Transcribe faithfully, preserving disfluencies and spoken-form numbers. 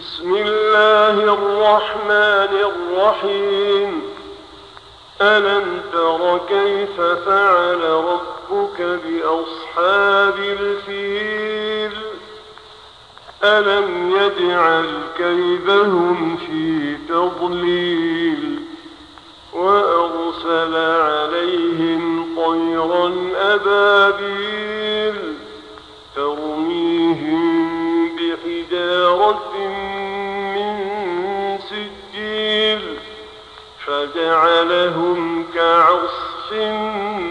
بسم الله الرحمن الرحيم. ألم تر كيف فعل ربك بأصحاب الفيل؟ ألم يجعل كيدهم في تضليل وأرسل عليهم طيرا أبابيل ترميهم بحجارة من سجيل فجعلهم كعصف